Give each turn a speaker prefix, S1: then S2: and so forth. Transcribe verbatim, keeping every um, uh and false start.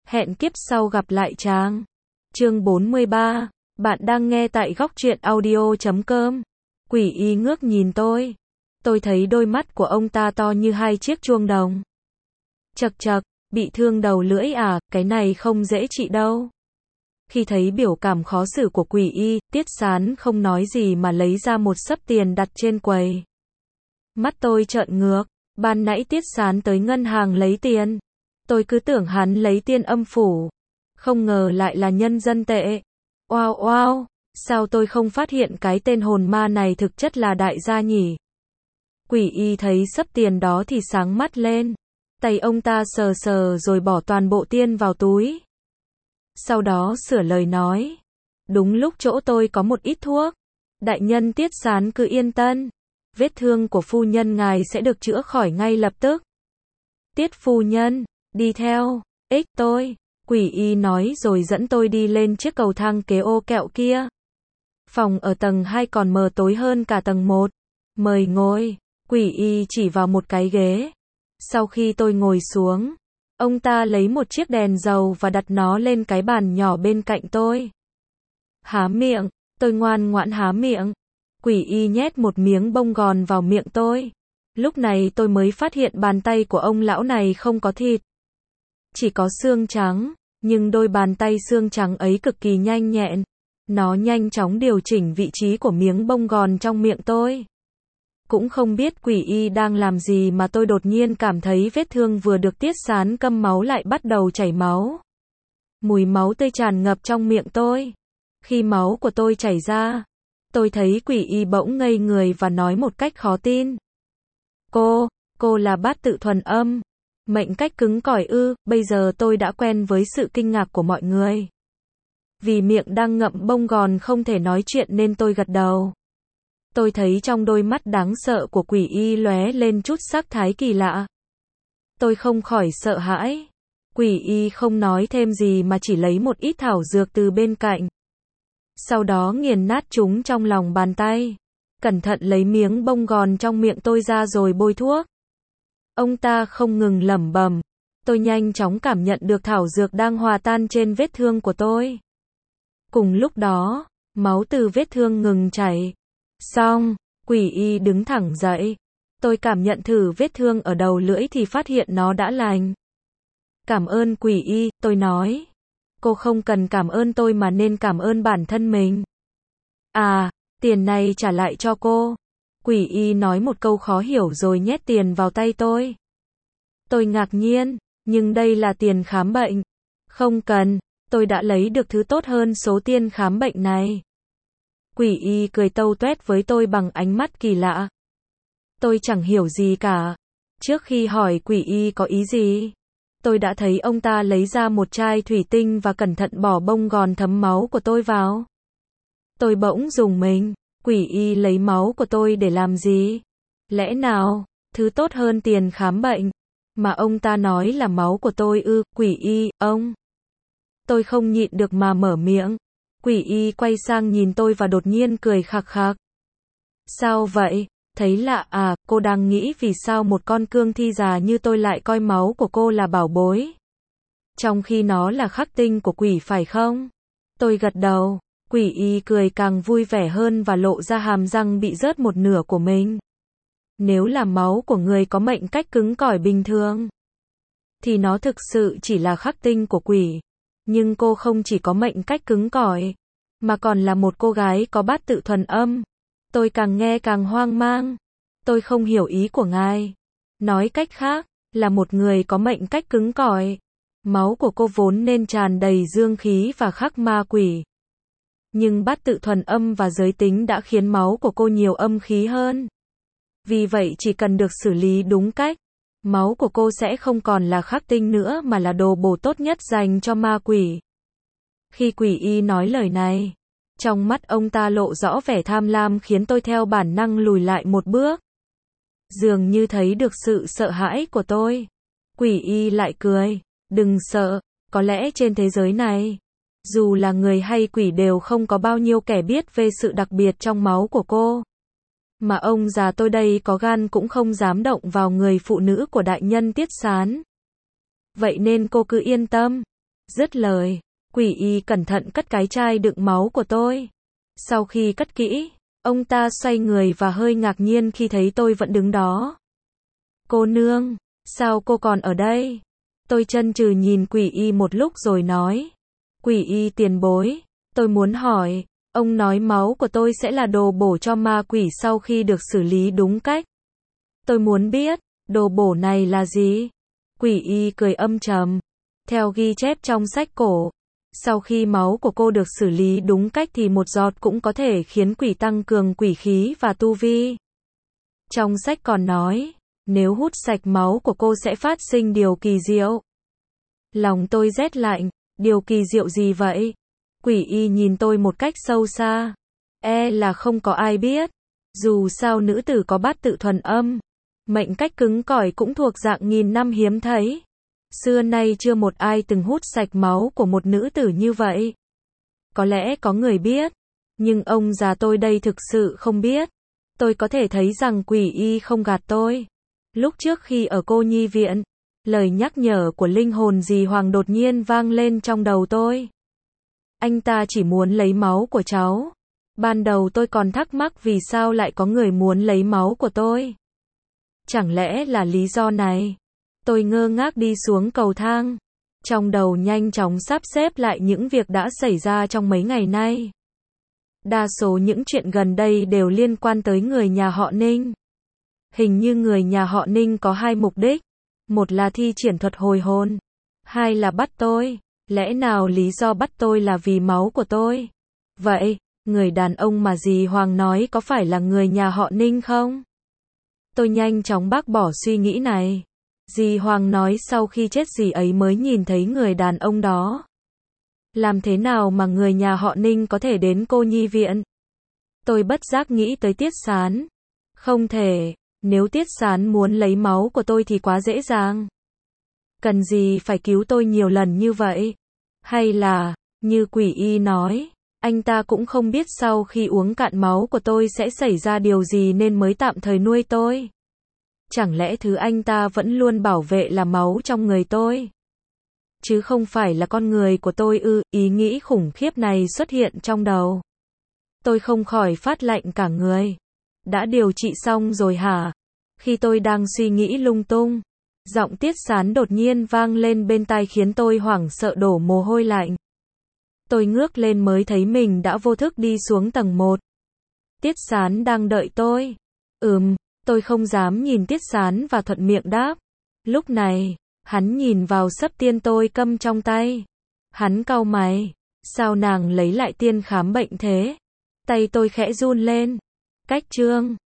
S1: Hẹn kiếp sau gặp lại chàng. Chương bốn mươi ba. Bạn đang nghe tại góc truyện audio chấm com. Quỷ y ngước nhìn tôi. Tôi thấy đôi mắt của ông ta to như hai chiếc chuông đồng. Chậc chậc, bị thương đầu lưỡi à, cái này không dễ trị đâu. Khi thấy biểu cảm khó xử của quỷ y, Tiết Sán không nói gì mà lấy ra một xấp tiền đặt trên quầy. Mắt tôi trợn ngược, ban nãy Tiết Sán tới ngân hàng lấy tiền. Tôi cứ tưởng hắn lấy tiền âm phủ. Không ngờ lại là nhân dân tệ. Oao oao, sao tôi không phát hiện cái tên hồn ma này thực chất là đại gia nhỉ? Quỷ y thấy xấp tiền đó thì sáng mắt lên. Tay ông ta sờ sờ rồi bỏ toàn bộ tiền vào túi. Sau đó sửa lời nói. Đúng lúc chỗ tôi có một ít thuốc. Đại nhân Tiết Sán cứ yên tâm. Vết thương của phu nhân ngài sẽ được chữa khỏi ngay lập tức. Tiết phu nhân, đi theo, ích tôi. Quỷ y nói rồi dẫn tôi đi lên chiếc cầu thang kế ô kẹo kia. Phòng ở tầng hai còn mờ tối hơn cả tầng một. Mời ngồi. Quỷ y chỉ vào một cái ghế. Sau khi tôi ngồi xuống, ông ta lấy một chiếc đèn dầu và đặt nó lên cái bàn nhỏ bên cạnh tôi. Há miệng, tôi ngoan ngoãn há miệng. Quỷ y nhét một miếng bông gòn vào miệng tôi. Lúc này tôi mới phát hiện bàn tay của ông lão này không có thịt. Chỉ có xương trắng, nhưng đôi bàn tay xương trắng ấy cực kỳ nhanh nhẹn. Nó nhanh chóng điều chỉnh vị trí của miếng bông gòn trong miệng tôi. Cũng không biết quỷ y đang làm gì mà tôi đột nhiên cảm thấy vết thương vừa được Tiết Sán câm máu lại bắt đầu chảy máu. Mùi máu tươi tràn ngập trong miệng tôi. Khi máu của tôi chảy ra, tôi thấy quỷ y bỗng ngây người và nói một cách khó tin. Cô, cô là bát tự thuần âm. Mệnh cách cứng cỏi ư, bây giờ tôi đã quen với sự kinh ngạc của mọi người. Vì miệng đang ngậm bông gòn không thể nói chuyện nên tôi gật đầu. Tôi thấy trong đôi mắt đáng sợ của quỷ y lóe lên chút sắc thái kỳ lạ. Tôi không khỏi sợ hãi. Quỷ y không nói thêm gì mà chỉ lấy một ít thảo dược từ bên cạnh. Sau đó nghiền nát chúng trong lòng bàn tay. Cẩn thận lấy miếng bông gòn trong miệng tôi ra rồi bôi thuốc. Ông ta không ngừng lẩm bẩm. Tôi nhanh chóng cảm nhận được thảo dược đang hòa tan trên vết thương của tôi. Cùng lúc đó, máu từ vết thương ngừng chảy. Xong, quỷ y đứng thẳng dậy. Tôi cảm nhận thử vết thương ở đầu lưỡi thì phát hiện nó đã lành. Cảm ơn quỷ y, tôi nói. Cô không cần cảm ơn tôi mà nên cảm ơn bản thân mình. À, tiền này trả lại cho cô. Quỷ y nói một câu khó hiểu rồi nhét tiền vào tay tôi. Tôi ngạc nhiên, nhưng đây là tiền khám bệnh. Không cần, tôi đã lấy được thứ tốt hơn số tiền khám bệnh này. Quỷ y cười tâu tuét với tôi bằng ánh mắt kỳ lạ. Tôi chẳng hiểu gì cả. Trước khi hỏi quỷ y có ý gì, tôi đã thấy ông ta lấy ra một chai thủy tinh và cẩn thận bỏ bông gòn thấm máu của tôi vào. Tôi bỗng rùng mình. Quỷ y lấy máu của tôi để làm gì? Lẽ nào, thứ tốt hơn tiền khám bệnh, mà ông ta nói là máu của tôi ư? Quỷ y, ông. Tôi không nhịn được mà mở miệng. Quỷ y quay sang nhìn tôi và đột nhiên cười khạc khạc. Sao vậy? Thấy lạ à, cô đang nghĩ vì sao một con cương thi già như tôi lại coi máu của cô là bảo bối? Trong khi nó là khắc tinh của quỷ phải không? Tôi gật đầu. Quỷ y cười càng vui vẻ hơn và lộ ra hàm răng bị rớt một nửa của mình. Nếu là máu của người có mệnh cách cứng cỏi bình thường, thì nó thực sự chỉ là khắc tinh của quỷ. Nhưng cô không chỉ có mệnh cách cứng cỏi, mà còn là một cô gái có bát tự thuần âm. Tôi càng nghe càng hoang mang. Tôi không hiểu ý của ngài. Nói cách khác, là một người có mệnh cách cứng cỏi. Máu của cô vốn nên tràn đầy dương khí và khắc ma quỷ. Nhưng bát tự thuần âm và giới tính đã khiến máu của cô nhiều âm khí hơn. Vì vậy chỉ cần được xử lý đúng cách, máu của cô sẽ không còn là khắc tinh nữa mà là đồ bổ tốt nhất dành cho ma quỷ. Khi quỷ y nói lời này, trong mắt ông ta lộ rõ vẻ tham lam khiến tôi theo bản năng lùi lại một bước. Dường như thấy được sự sợ hãi của tôi. Quỷ y lại cười. Đừng sợ, có lẽ trên thế giới này, dù là người hay quỷ đều không có bao nhiêu kẻ biết về sự đặc biệt trong máu của cô. Mà ông già tôi đây có gan cũng không dám động vào người phụ nữ của đại nhân Tiết Sán. Vậy nên cô cứ yên tâm. Dứt lời, quỷ y cẩn thận cất cái chai đựng máu của tôi. Sau khi cất kỹ, ông ta xoay người và hơi ngạc nhiên khi thấy tôi vẫn đứng đó. Cô nương, sao cô còn ở đây? Tôi chần chừ nhìn quỷ y một lúc rồi nói. Quỷ y tiền bối, tôi muốn hỏi, ông nói máu của tôi sẽ là đồ bổ cho ma quỷ sau khi được xử lý đúng cách. Tôi muốn biết, đồ bổ này là gì? Quỷ y cười âm trầm. Theo ghi chép trong sách cổ, sau khi máu của cô được xử lý đúng cách thì một giọt cũng có thể khiến quỷ tăng cường quỷ khí và tu vi. Trong sách còn nói, nếu hút sạch máu của cô sẽ phát sinh điều kỳ diệu. Lòng tôi rét lạnh, điều kỳ diệu gì vậy? Quỷ y nhìn tôi một cách sâu xa. E là không có ai biết. Dù sao nữ tử có bát tự thuần âm, mệnh cách cứng cỏi cũng thuộc dạng nghìn năm hiếm thấy. Xưa nay chưa một ai từng hút sạch máu của một nữ tử như vậy. Có lẽ có người biết, nhưng ông già tôi đây thực sự không biết. Tôi có thể thấy rằng quỷ y không gạt tôi. Lúc trước khi ở cô nhi viện, lời nhắc nhở của linh hồn dì Hoàng đột nhiên vang lên trong đầu tôi. Anh ta chỉ muốn lấy máu của cháu. Ban đầu tôi còn thắc mắc vì sao lại có người muốn lấy máu của tôi. Chẳng lẽ là lý do này? Tôi ngơ ngác đi xuống cầu thang. Trong đầu nhanh chóng sắp xếp lại những việc đã xảy ra trong mấy ngày nay. Đa số những chuyện gần đây đều liên quan tới người nhà họ Ninh. Hình như người nhà họ Ninh có hai mục đích. Một là thi triển thuật hồi hồn. Hai là bắt tôi. Lẽ nào lý do bắt tôi là vì máu của tôi? Vậy, người đàn ông mà dì Hoàng nói có phải là người nhà họ Ninh không? Tôi nhanh chóng bác bỏ suy nghĩ này. Dì Hoàng nói sau khi chết dì ấy mới nhìn thấy người đàn ông đó. Làm thế nào mà người nhà họ Ninh có thể đến cô nhi viện? Tôi bất giác nghĩ tới Tiết Sán. Không thể, nếu Tiết Sán muốn lấy máu của tôi thì quá dễ dàng. Cần gì phải cứu tôi nhiều lần như vậy? Hay là, như quỷ y nói, anh ta cũng không biết sau khi uống cạn máu của tôi sẽ xảy ra điều gì nên mới tạm thời nuôi tôi? Chẳng lẽ thứ anh ta vẫn luôn bảo vệ là máu trong người tôi? Chứ không phải là con người của tôi ư? Ý nghĩ khủng khiếp này xuất hiện trong đầu. Tôi không khỏi phát lạnh cả người. Đã điều trị xong rồi hả? Khi tôi đang suy nghĩ lung tung, giọng Tiết Sán đột nhiên vang lên bên tai khiến tôi hoảng sợ đổ mồ hôi lạnh. Tôi ngước lên mới thấy mình đã vô thức đi xuống tầng một. Tiết Sán đang đợi tôi. Ừm, tôi không dám nhìn Tiết Sán và thuận miệng đáp. Lúc này, hắn nhìn vào sấp tiên tôi câm trong tay. Hắn cau mày. Sao nàng lấy lại tiên khám bệnh thế? Tay tôi khẽ run lên. Cách chương